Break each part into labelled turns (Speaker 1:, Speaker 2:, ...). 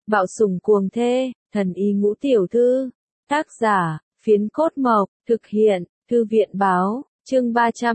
Speaker 1: Bạo sủng cuồng thê, thần y ngũ tiểu thư. Tác giả, Phiến Cốt Mộc, thực hiện, Thư viện báo, chương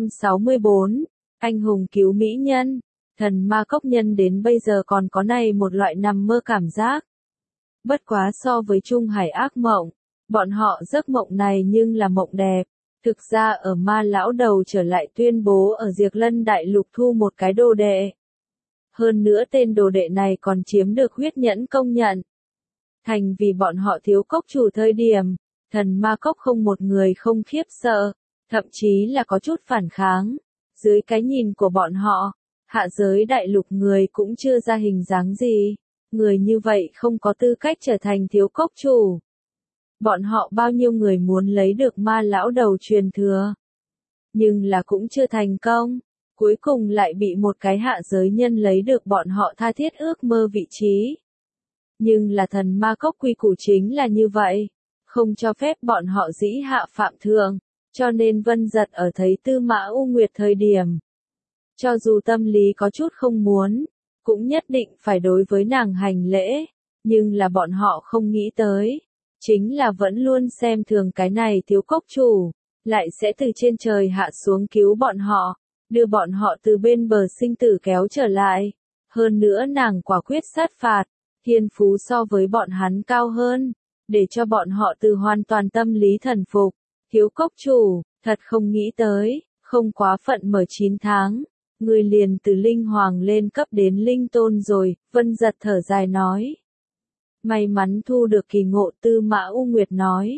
Speaker 1: 364, anh hùng cứu mỹ nhân. Thần ma cốc nhân đến bây giờ còn có này một loại nằm mơ cảm giác. Bất quá so với Trung Hải ác mộng, bọn họ giấc mộng này nhưng là mộng đẹp. Thực ra ở ma lão đầu trở lại tuyên bố ở Diệp Lân Đại Lục thu một cái đồ đệ. Hơn nữa tên đồ đệ này còn chiếm được huyết nhẫn công nhận. Thành vì bọn họ thiếu cốc chủ thời điểm, thần ma cốc không một người không khiếp sợ, thậm chí là có chút phản kháng. Dưới cái nhìn của bọn họ, hạ giới đại lục người cũng chưa ra hình dáng gì, người như vậy không có tư cách trở thành thiếu cốc chủ. Bọn họ bao nhiêu người muốn lấy được ma lão đầu truyền thừa, nhưng là cũng chưa thành công, cuối cùng lại bị một cái hạ giới nhân lấy được bọn họ tha thiết ước mơ vị trí. Nhưng là thần ma cốc quy củ chính là như vậy, không cho phép bọn họ dĩ hạ phạm thượng, cho nên Vân Giật ở thấy Tư Mã U Nguyệt thời điểm, cho dù tâm lý có chút không muốn, cũng nhất định phải đối với nàng hành lễ, nhưng là bọn họ không nghĩ tới, chính là vẫn luôn xem thường cái này thiếu cốc chủ, lại sẽ từ trên trời hạ xuống cứu bọn họ, đưa bọn họ từ bên bờ sinh tử kéo trở lại. Hơn nữa nàng quả quyết sát phạt, thiên phú so với bọn hắn cao hơn, để cho bọn họ từ hoàn toàn tâm lý thần phục. Thiếu cốc chủ, thật không nghĩ tới, không quá phận mở 9 tháng, người liền từ linh hoàng lên cấp đến linh tôn rồi, Vân Giật thở dài nói. May mắn thu được kỳ ngộ, Tư Mã U Nguyệt nói.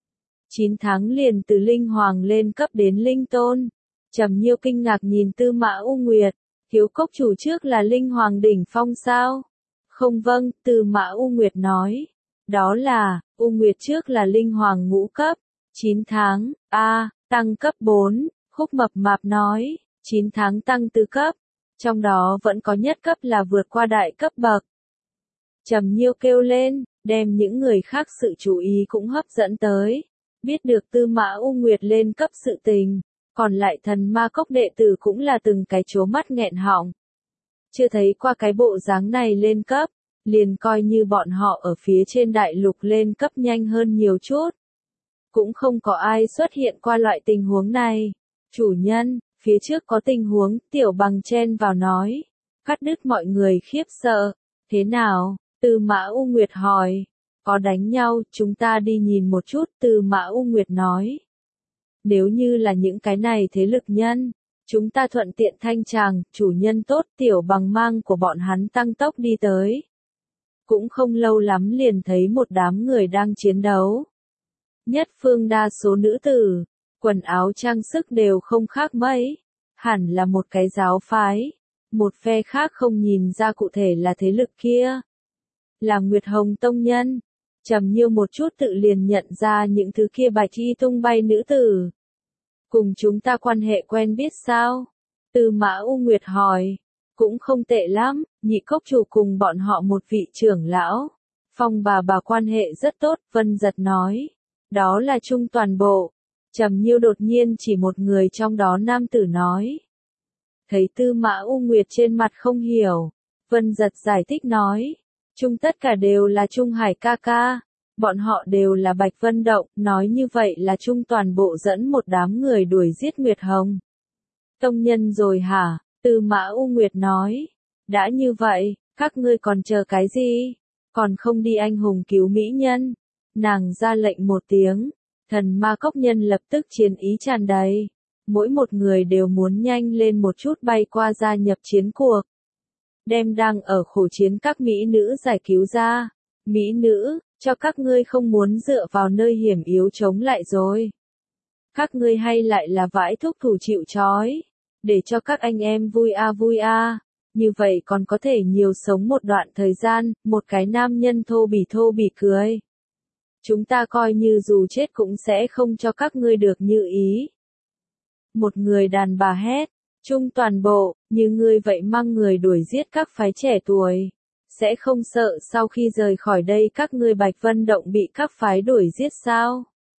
Speaker 1: 9 tháng liền từ linh hoàng lên cấp đến linh tôn. Trầm Nhiêu kinh ngạc nhìn Tư Mã U Nguyệt, thiếu cốc chủ trước là linh hoàng đỉnh phong sao? Không vâng, Tư Mã U Nguyệt nói. Đó là, U Nguyệt trước là linh hoàng ngũ cấp, 9 tháng, tăng cấp 4, Khúc Mập Mạp nói, 9 tháng tăng 4 cấp, trong đó vẫn có nhất cấp là vượt qua đại cấp bậc. Trầm Nhiêu kêu lên, đem những người khác sự chú ý cũng hấp dẫn tới, biết được Tư Mã U Nguyệt lên cấp sự tình, còn lại thần ma cốc đệ tử cũng là từng cái trố mắt nghẹn họng. Chưa thấy qua cái bộ dáng này lên cấp, liền coi như bọn họ ở phía trên đại lục lên cấp nhanh hơn nhiều chút. Cũng không có ai xuất hiện qua loại tình huống này. Chủ nhân, phía trước có tình huống, Tiểu Bằng chen vào nói, cắt đứt mọi người khiếp sợ. Thế nào? Tư Mã U Nguyệt hỏi. Có đánh nhau, chúng ta đi nhìn một chút, Tư Mã U Nguyệt nói. Nếu như là những cái này thế lực nhân, chúng ta thuận tiện thanh tràng, chủ nhân tốt, Tiểu Bằng mang của bọn hắn tăng tốc đi tới. Cũng không lâu lắm liền thấy một đám người đang chiến đấu. Nhất phương đa số nữ tử, quần áo trang sức đều không khác mấy, hẳn là một cái giáo phái, một phe khác không nhìn ra cụ thể là thế lực kia. Là Nguyệt Hồng Tông nhân, Trầm Nhiêu một chút tự liền nhận ra những thứ kia bạch y tung bay nữ tử. Cùng chúng ta quan hệ quen biết sao? Tư Mã U Nguyệt hỏi. Cũng không tệ lắm, nhị cốc chủ cùng bọn họ một vị trưởng lão. Phong bà quan hệ rất tốt, Vân Giật nói. Đó là Trung toàn bộ. Trầm Nhiêu đột nhiên chỉ một người trong đó nam tử nói. Thấy Tư Mã U Nguyệt trên mặt không hiểu. Vân Giật giải thích nói. Trung tất cả đều là Trung Hải ca ca. Bọn họ đều là Bạch Vân Động, nói như vậy là Trung toàn bộ dẫn một đám người đuổi giết Nguyệt Hồng. Tông nhân rồi hả? Tư Mã U Nguyệt nói. Đã như vậy, các ngươi còn chờ cái gì? Còn không đi anh hùng cứu mỹ nhân? Nàng ra lệnh một tiếng. Thần ma cốc nhân lập tức chiến ý tràn đầy. Mỗi một người đều muốn nhanh lên một chút bay qua gia nhập chiến cuộc. Đem đang ở khổ chiến các mỹ nữ giải cứu ra. Mỹ nữ, cho các ngươi không muốn dựa vào nơi hiểm yếu chống lại rồi. Các ngươi hay lại là vãi thúc thủ chịu trói. Để cho các anh em vui à. Như vậy còn có thể nhiều sống một đoạn thời gian, một cái nam nhân thô bỉ cười. Chúng ta coi như dù chết cũng sẽ không cho các ngươi được như ý. Một người đàn bà hét, Trung toàn bộ, như ngươi vậy mang người đuổi giết các phái trẻ tuổi. Sẽ không sợ sau khi rời khỏi đây các ngươi Bạch Vân Động bị các phái đuổi giết sao?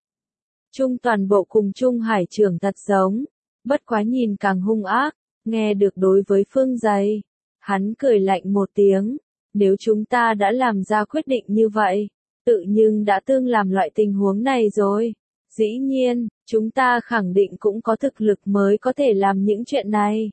Speaker 1: Trung toàn bộ cùng Trung Hải trưởng thật giống. Bất quá nhìn càng hung ác, nghe được đối với Phương Dày. Hắn cười lạnh một tiếng, Nếu chúng ta đã làm ra quyết định như vậy, tự nhưng đã tương làm loại tình huống này rồi. Dĩ nhiên, chúng ta khẳng định cũng có thực lực mới có thể làm những chuyện này.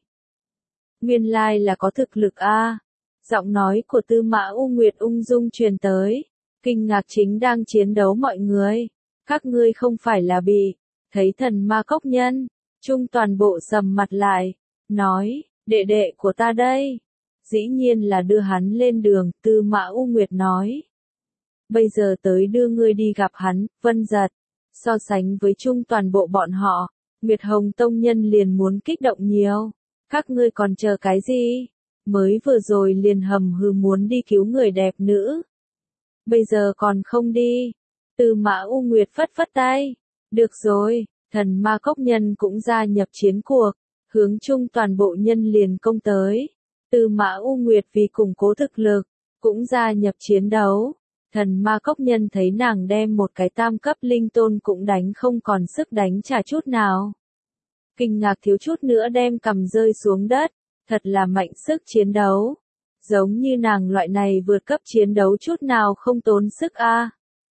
Speaker 1: Nguyên lai là có thực lực a. Giọng nói của Tư Mã U Nguyệt ung dung truyền tới. Kinh ngạc chính đang chiến đấu mọi người. Các ngươi không phải là bị, thấy thần ma cốc nhân. Trung toàn bộ sầm mặt lại. Nói, đệ đệ của ta đây. Dĩ nhiên là đưa hắn lên đường, Tư Mã U Nguyệt nói. Bây giờ tới đưa ngươi đi gặp hắn, Vân Giật. So sánh với chung toàn bộ bọn họ, Nguyệt Hồng Tông Nhân liền muốn kích động nhiều. Các ngươi còn chờ cái gì? Mới vừa rồi liền hầm hừ muốn đi cứu người đẹp nữ. Bây giờ còn không đi. Tư Mã U Nguyệt phất phất tay. Được rồi, thần ma cốc nhân cũng gia nhập chiến cuộc. Hướng chung toàn bộ nhân liền công tới. Tư Mã U Nguyệt vì củng cố thực lực, cũng gia nhập chiến đấu. Thần ma cốc nhân thấy nàng đem một cái tam cấp linh tôn cũng đánh không còn sức đánh trả chút nào. Kinh ngạc thiếu chút nữa đem cầm rơi xuống đất, thật là mạnh sức chiến đấu. Giống như nàng loại này vượt cấp chiến đấu chút nào không tốn sức a.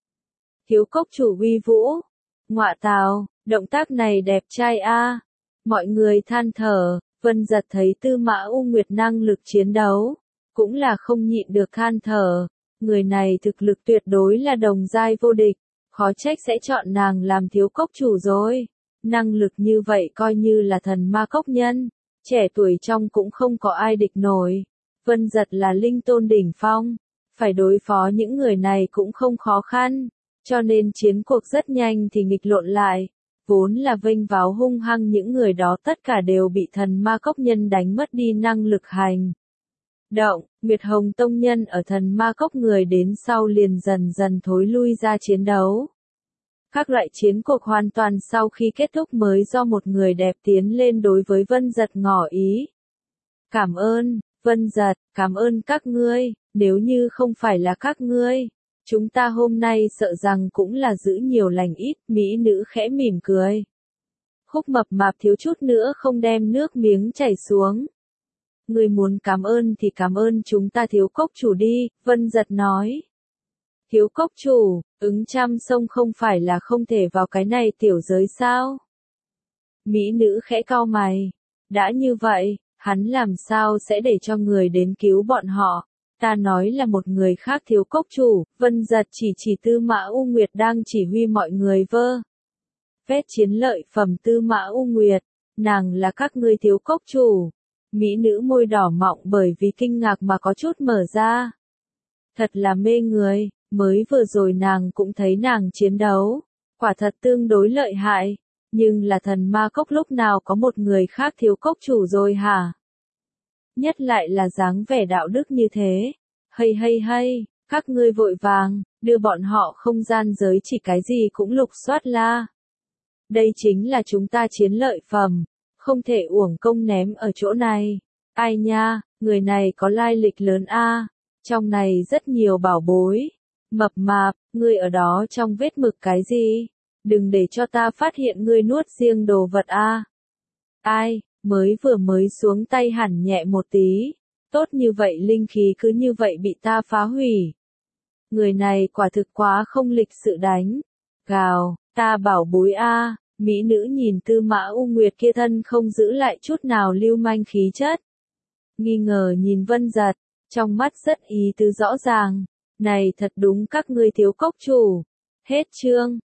Speaker 1: Thiếu cốc chủ uy vũ, ngọa tào, động tác này đẹp trai a. Mọi người than thở, Vân Giật thấy Tư Mã U Nguyệt năng lực chiến đấu, cũng là không nhịn được than thở. Người này thực lực tuyệt đối là đồng giai vô địch, khó trách sẽ chọn nàng làm thiếu cốc chủ rồi. Năng lực như vậy coi như là thần ma cốc nhân, trẻ tuổi trong cũng không có ai địch nổi. Vân Giật là linh tôn đỉnh phong, phải đối phó những người này cũng không khó khăn, cho nên chiến cuộc rất nhanh thì nghịch lộn lại. Vốn là vênh váo hung hăng những người đó tất cả đều bị thần ma cốc nhân đánh mất đi năng lực hành động. Nguyệt Hồng Tông Nhân ở thần ma cốc người đến sau liền dần dần thối lui ra chiến đấu. Các loại chiến cuộc hoàn toàn sau khi kết thúc mới do một người đẹp tiến lên đối với Vân Giật ngỏ ý. Cảm ơn, Vân Giật, cảm ơn các ngươi, nếu như không phải là các ngươi, chúng ta hôm nay sợ rằng cũng là giữ nhiều lành ít, mỹ nữ khẽ mỉm cười. Khúc Mập Mạp thiếu chút nữa không đem nước miếng chảy xuống. Người muốn cảm ơn thì cảm ơn chúng ta thiếu cốc chủ đi, Vân Giật nói. Thiếu cốc chủ, ứng trăm sông không phải là không thể vào cái này tiểu giới sao? Mỹ nữ khẽ cau mày. Đã như vậy, hắn làm sao sẽ để cho người đến cứu bọn họ? Ta nói là một người khác thiếu cốc chủ, Vân Giật chỉ Tư Mã U Nguyệt đang chỉ huy mọi người vơ. Vét chiến lợi phẩm Tư Mã U Nguyệt, nàng là các ngươi thiếu cốc chủ. Mỹ nữ môi đỏ mọng bởi vì kinh ngạc mà có chút mở ra. Thật là mê người, mới vừa rồi nàng cũng thấy nàng chiến đấu. Quả thật tương đối lợi hại, nhưng là thần ma cốc lúc nào có một người khác thiếu cốc chủ rồi hả? Nhất lại là dáng vẻ đạo đức như thế. Hay, các ngươi vội vàng, đưa bọn họ không gian giới chỉ cái gì cũng lục soát la. Đây chính là chúng ta chiến lợi phẩm, không thể uổng công ném ở chỗ này. Ai nha, người này có lai lịch lớn a, trong này rất nhiều bảo bối. Mập Mạp, ngươi ở đó trong vết mực cái gì? Đừng để cho ta phát hiện ngươi nuốt riêng đồ vật a. Ai, mới xuống tay hẳn nhẹ một tí. Tốt như vậy linh khí cứ như vậy bị ta phá hủy. Người này quả thực quá không lịch sự đánh. Gào, ta bảo bối a. Mỹ nữ nhìn Tư Mã U Nguyệt kia thân không giữ lại chút nào lưu manh khí chất. Nghi ngờ nhìn Vân Giật, trong mắt rất ý tứ rõ ràng. Này thật đúng các ngươi thiếu cốc chủ. Hết chương.